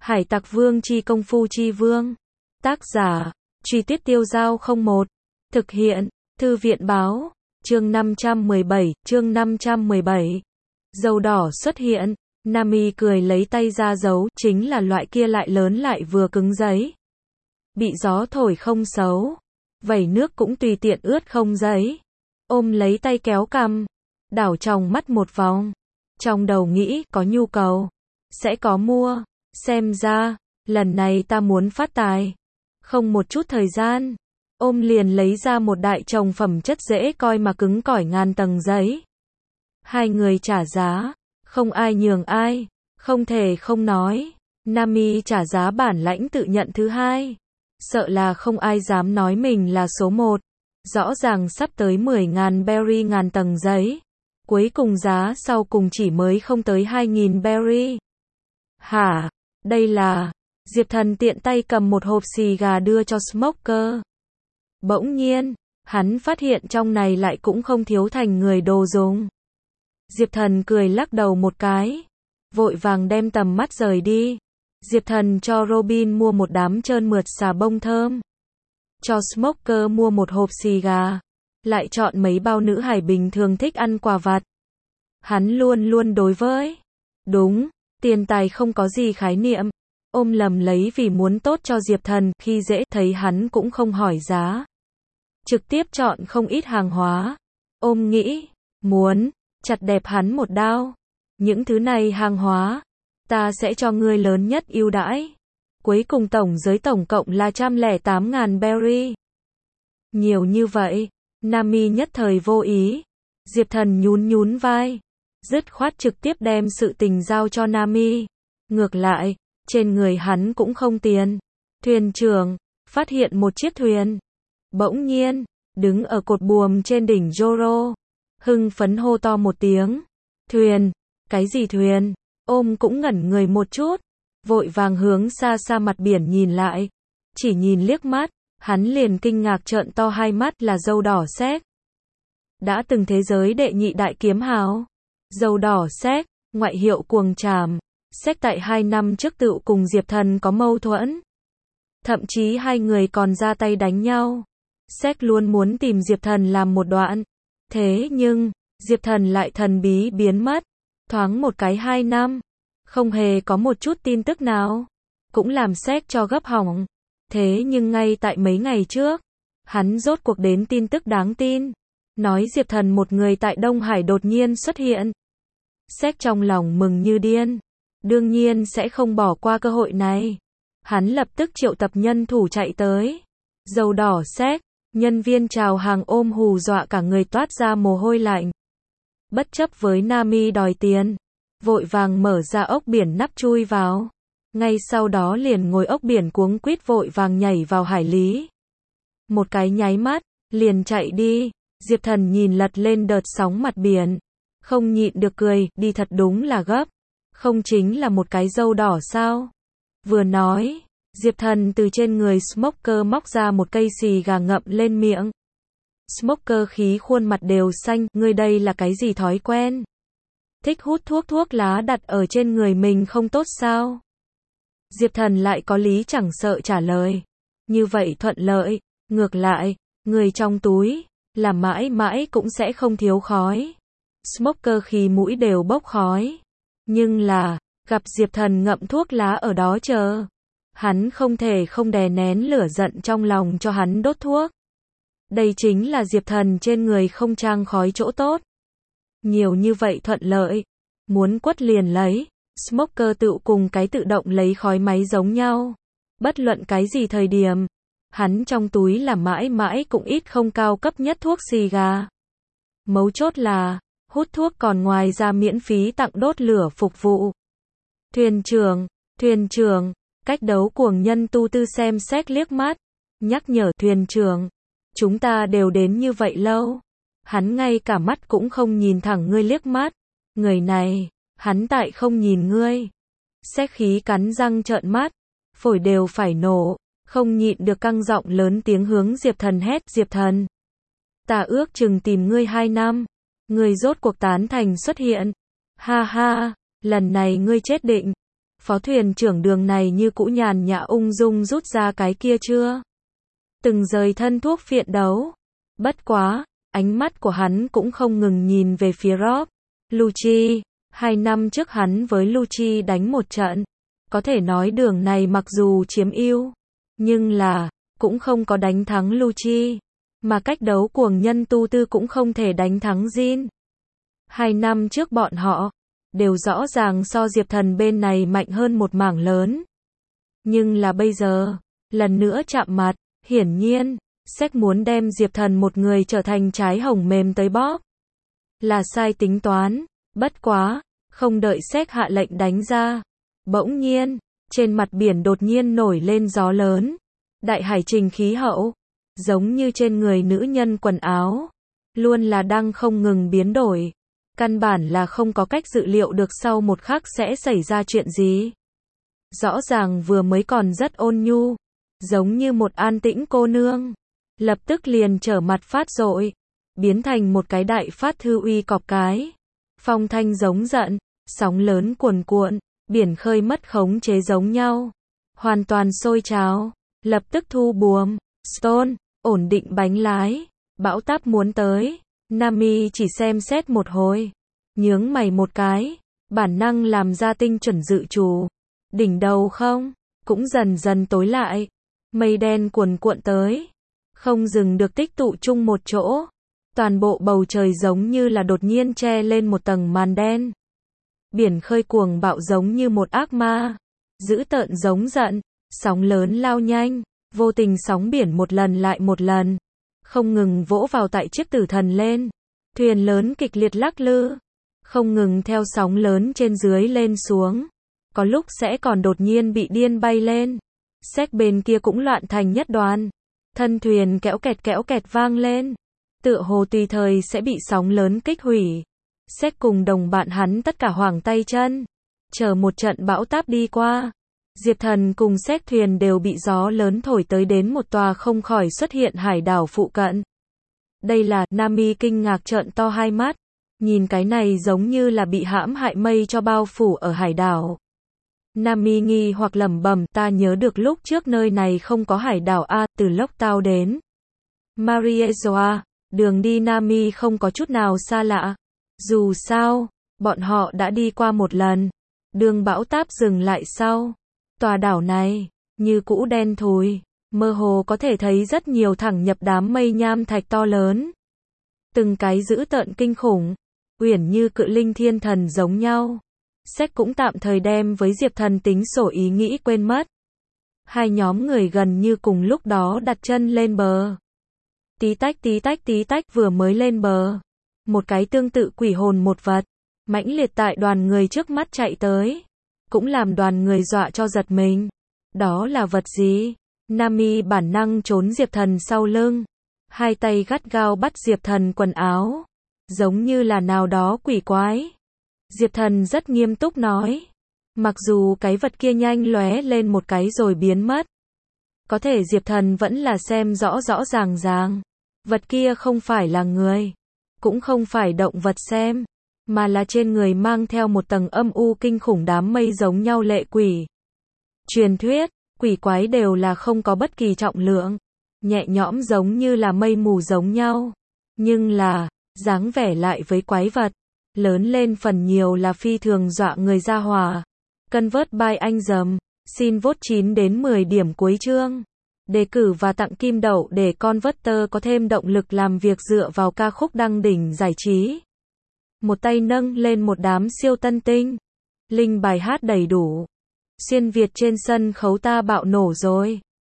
Hải Tặc Vương chi công phu chi vương. Tác giả, Truy Tuyết Tiêu Dao 01. Thực hiện, Thư viện báo. Chương 517. Dầu đỏ xuất hiện. Nami cười lấy tay ra giấu, chính là loại kia lại lớn lại vừa cứng giấy. Bị gió thổi không xấu. Vẩy nước cũng tùy tiện ướt không giấy. Ôm lấy tay kéo cằm. Đảo tròng mắt một vòng. Trong đầu nghĩ, có nhu cầu. Sẽ có mua. Xem ra, lần này ta muốn phát tài. Không một chút thời gian. Ôm liền lấy ra một đại chồng phẩm chất dễ coi mà cứng cỏi ngàn tầng giấy. Hai người trả giá. Không ai nhường ai. Không thể không nói. Nami trả giá bản lãnh tự nhận thứ hai. Sợ là không ai dám nói mình là số một. Rõ ràng sắp tới 10.000 berry ngàn tầng giấy. Cuối cùng giá sau cùng chỉ mới không tới 2.000 berry. Hả? Đây là... Diệp Thần tiện tay cầm một hộp xì gà đưa cho Smoker. Bỗng nhiên, hắn phát hiện trong này lại cũng không thiếu thành người đồ dùng. Diệp Thần cười lắc đầu một cái. Vội vàng đem tầm mắt rời đi. Diệp Thần cho Robin mua một đám trơn mượt xà bông thơm. Cho Smoker mua một hộp xì gà. Lại chọn mấy bao nữ hải bình thường thích ăn quà vặt. Hắn luôn luôn đối với. Đúng, tiền tài không có gì khái niệm. Ôm lầm lấy vì muốn tốt cho Diệp Thần, khi dễ thấy hắn cũng không hỏi giá. Trực tiếp chọn không ít hàng hóa. Ôm nghĩ, muốn, chặt đẹp hắn một đao. Những thứ này hàng hóa, ta sẽ cho ngươi lớn nhất ưu đãi. Cuối cùng tổng giới tổng cộng là 108.000 berry. Nhiều như vậy, Nami nhất thời vô ý. Diệp Thần nhún vai. Dứt khoát trực tiếp đem sự tình giao cho Nami. Ngược lại, trên người hắn cũng không tiền. Thuyền trưởng, phát hiện một chiếc thuyền. Bỗng nhiên, đứng ở cột buồm trên đỉnh Joro. Hưng phấn hô to một tiếng. Thuyền, cái gì thuyền? Ôm cũng ngẩn người một chút. Vội vàng hướng xa xa mặt biển nhìn lại. Chỉ nhìn liếc mắt, hắn liền kinh ngạc trợn to hai mắt là dâu đỏ sét. Đã từng thế giới đệ nhị đại kiếm hào. Dâu đỏ sét, ngoại hiệu cuồng trảm. Sét tại 2 năm trước tự cùng Diệp Thần có mâu thuẫn. Thậm chí hai người còn ra tay đánh nhau. Sét luôn muốn tìm Diệp Thần làm một đoạn. Thế nhưng, Diệp Thần lại thần bí biến mất. Thoáng một cái 2 năm. Không hề có một chút tin tức nào. Cũng làm Sét cho gấp hỏng. Thế nhưng ngay tại mấy ngày trước, hắn rốt cuộc đến tin tức đáng tin. Nói Diệp Thần một người tại Đông Hải đột nhiên xuất hiện. Sét trong lòng mừng như điên. Đương nhiên sẽ không bỏ qua cơ hội này. Hắn lập tức triệu tập nhân thủ chạy tới. Dầu đỏ sét, nhân viên chào hàng ôm hù dọa cả người toát ra mồ hôi lạnh. Bất chấp với Nami đòi tiền, vội vàng mở ra ốc biển nắp chui vào. Ngay sau đó liền ngồi ốc biển cuống quýt vội vàng nhảy vào hải lý. Một cái nháy mắt, liền chạy đi. Diệp Thần nhìn lật lên đợt sóng mặt biển. Không nhịn được cười, đi thật đúng là gấp. Không chính là một cái dâu đỏ sao? Vừa nói, Diệp Thần từ trên người Smoker móc ra một cây xì gà ngậm lên miệng. Smoker khí khuôn mặt đều xanh, ngươi đây là cái gì thói quen? Thích hút thuốc lá đặt ở trên người mình không tốt sao? Diệp Thần lại có lý chẳng sợ trả lời. Như vậy thuận lợi, ngược lại, người trong túi, là mãi mãi cũng sẽ không thiếu khói. Smoker khi mũi đều bốc khói. Nhưng là, gặp Diệp Thần ngậm thuốc lá ở đó chờ. Hắn không thể không đè nén lửa giận trong lòng cho hắn đốt thuốc. Đây chính là Diệp Thần trên người không trang khói chỗ tốt. Nhiều như vậy thuận lợi. Muốn quất liền lấy. Smoker tự cùng cái tự động lấy khói máy giống nhau. Bất luận cái gì thời điểm. Hắn trong túi là mãi mãi cũng ít không cao cấp nhất thuốc xì gà. Mấu chốt là, hút thuốc còn ngoài ra miễn phí tặng đốt lửa phục vụ. Thuyền trưởng, cách đấu cuồng nhân tu tư xem xét liếc mắt. Nhắc nhở thuyền trưởng, chúng ta đều đến như vậy lâu. Hắn ngay cả mắt cũng không nhìn thẳng ngươi liếc mắt. Người này, hắn tại không nhìn ngươi. Sét khí cắn răng trợn mắt, phổi đều phải nổ. Không nhịn được căng giọng lớn tiếng hướng Diệp Thần hét. Diệp Thần, ta ước chừng tìm ngươi 2 năm. Ngươi rốt cuộc tán thành xuất hiện. Ha ha, lần này ngươi chết định. Phó thuyền trưởng Đường này như cũ nhàn nhã ung dung rút ra cái kia chưa từng rời thân thuốc phiện đấu. Bất quá, ánh mắt của hắn cũng không ngừng nhìn về phía Rob Lucci. 2 năm trước hắn với Lucci đánh một trận. Có thể nói Đường này mặc dù chiếm ưu, nhưng là cũng không có đánh thắng Lucci. Mà cách đấu cuồng nhân tu tư cũng không thể đánh thắng Jin. 2 năm trước bọn họ đều rõ ràng so Diệp Thần bên này mạnh hơn một mảng lớn. Nhưng là bây giờ, lần nữa chạm mặt, hiển nhiên, Séc muốn đem Diệp Thần một người trở thành trái hồng mềm tới bóp. Là sai tính toán, bất quá, không đợi Séc hạ lệnh đánh ra. Bỗng nhiên, trên mặt biển đột nhiên nổi lên gió lớn. Đại hải trình khí hậu, giống như trên người nữ nhân quần áo, luôn là đang không ngừng biến đổi. Căn bản là không có cách dự liệu được sau một khắc sẽ xảy ra chuyện gì. Rõ ràng vừa mới còn rất ôn nhu, giống như một an tĩnh cô nương, lập tức liền trở mặt phát dội, biến thành một cái đại phát thư uy cọp cái. Phong thanh giống giận, sóng lớn cuồn cuộn, biển khơi mất khống chế giống nhau, hoàn toàn sôi trào, lập tức thu buồm. Stone, ổn định bánh lái, bão táp muốn tới. Nami chỉ xem xét một hồi, nhướng mày một cái, bản năng làm ra tinh chuẩn dự trù. Đỉnh đầu không, cũng dần dần tối lại, mây đen cuồn cuộn tới, không dừng được tích tụ chung một chỗ. Toàn bộ bầu trời giống như là đột nhiên che lên một tầng màn đen. Biển khơi cuồng bạo giống như một ác ma, dữ tợn giống giận, sóng lớn lao nhanh, vô tình sóng biển một lần lại một lần, không ngừng vỗ vào tại chiếc tử thần lên. Thuyền lớn kịch liệt lắc lư, không ngừng theo sóng lớn trên dưới lên xuống. Có lúc sẽ còn đột nhiên bị điên bay lên. Séc bên kia cũng loạn thành nhất đoàn. Thân thuyền kéo kẹt vang lên. Tựa hồ tùy thời sẽ bị sóng lớn kích hủy. Séc cùng đồng bạn hắn tất cả hoảng tay chân. Chờ một trận bão táp đi qua. Diệp Thần cùng Séc thuyền đều bị gió lớn thổi tới đến một tòa không khỏi xuất hiện hải đảo phụ cận. Đây là, Nami kinh ngạc trợn to hai mắt. Nhìn cái này giống như là bị hãm hại mây cho bao phủ ở hải đảo. Nami nghi hoặc lẩm bẩm, ta nhớ được lúc trước nơi này không có hải đảo a, từ lúc tao đến Mariezoa, đường đi Nami không có chút nào xa lạ. Dù sao, bọn họ đã đi qua một lần. Đường bão táp dừng lại sau. Tòa đảo này, như cũ đen thùi, mơ hồ có thể thấy rất nhiều thẳng nhập đám mây nham thạch to lớn. Từng cái dữ tợn kinh khủng, uyển như cự linh thiên thần giống nhau. Séc cũng tạm thời đem với Diệp Thần tính sổ ý nghĩ quên mất. Hai nhóm người gần như cùng lúc đó đặt chân lên bờ. Tí tách vừa mới lên bờ. Một cái tương tự quỷ hồn một vật, mãnh liệt tại đoàn người trước mắt chạy tới. Cũng làm đoàn người dọa cho giật mình. Đó là vật gì? Nami bản năng trốn Diệp Thần sau lưng. Hai tay gắt gao bắt Diệp Thần quần áo. Giống như là nào đó quỷ quái. Diệp Thần rất nghiêm túc nói. Mặc dù cái vật kia nhanh lóe lên một cái rồi biến mất. Có thể Diệp Thần vẫn là xem rõ ràng. Vật kia không phải là người. Cũng không phải động vật xem. Mà là trên người mang theo một tầng âm u kinh khủng đám mây giống nhau lệ quỷ. Truyền thuyết, quỷ quái đều là không có bất kỳ trọng lượng. Nhẹ nhõm giống như là mây mù giống nhau. Nhưng là, dáng vẻ lại với quái vật. Lớn lên phần nhiều là phi thường dọa người ra hòa. Convert by anh dầm. Xin vote 9 đến 10 điểm cuối chương. Đề cử và tặng kim đậu để Converter có thêm động lực làm việc dựa vào ca khúc đăng đỉnh giải trí. Một tay nâng lên một đám siêu tân tinh. Link bài hát đầy đủ. Xuyên Việt trên sân khấu ta bạo nổ rồi.